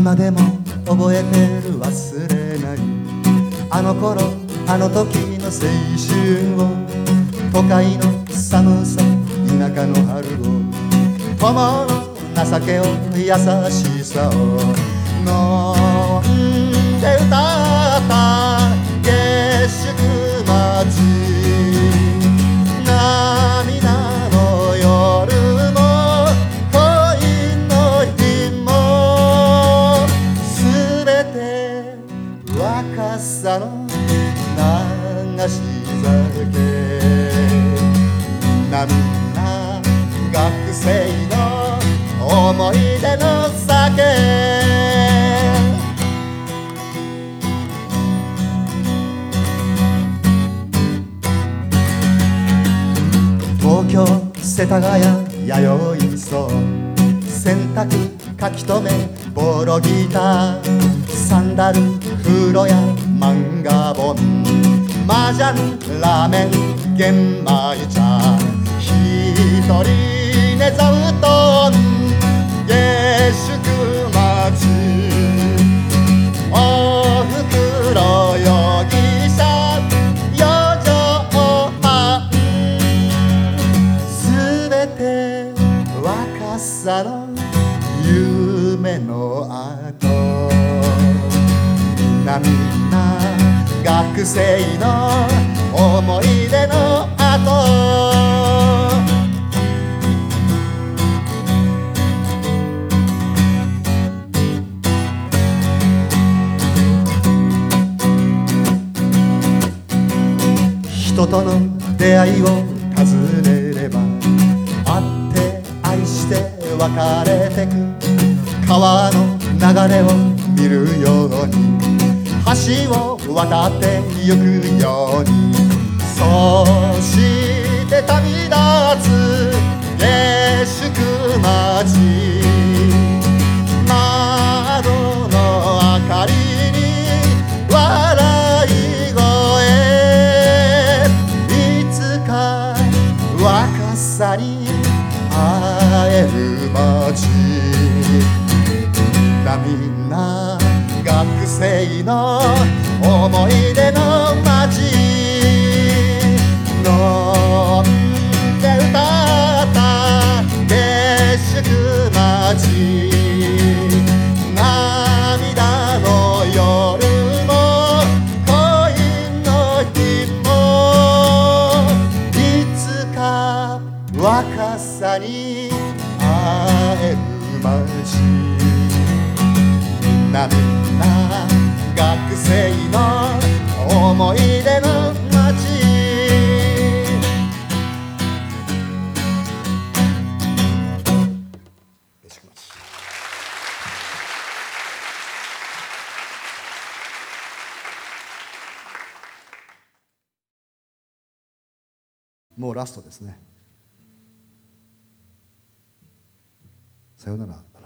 今でも覚えてる忘れないあの頃あの時の青春を都会の寒さ田舎の春を友の情けを優しさを飲んで歌った下宿町涙の夜も恋の日もすべて若さの流し酒みんな学生の思い出の酒東京世田谷弥生荘洗濯書き留めボロギターサンダル風呂や漫画本麻雀ラーメン玄米茶一人寝座布団下宿町おふくろ容疑者四畳半すべて若さの夢の後みんな学生の思い出の後人との出会いを尋ねれば会って愛して別れてく川の流れを見るように橋を渡ってゆくようにそうして旅立つ下宿町窓の明かりに笑い声いつか若さに会える街みんな学生の思い出の街飲んで歌った下宿町涙の夜も恋の日もいつか若さに会える街みんな学生の思い出の街下宿町もうラストですね。さようなら。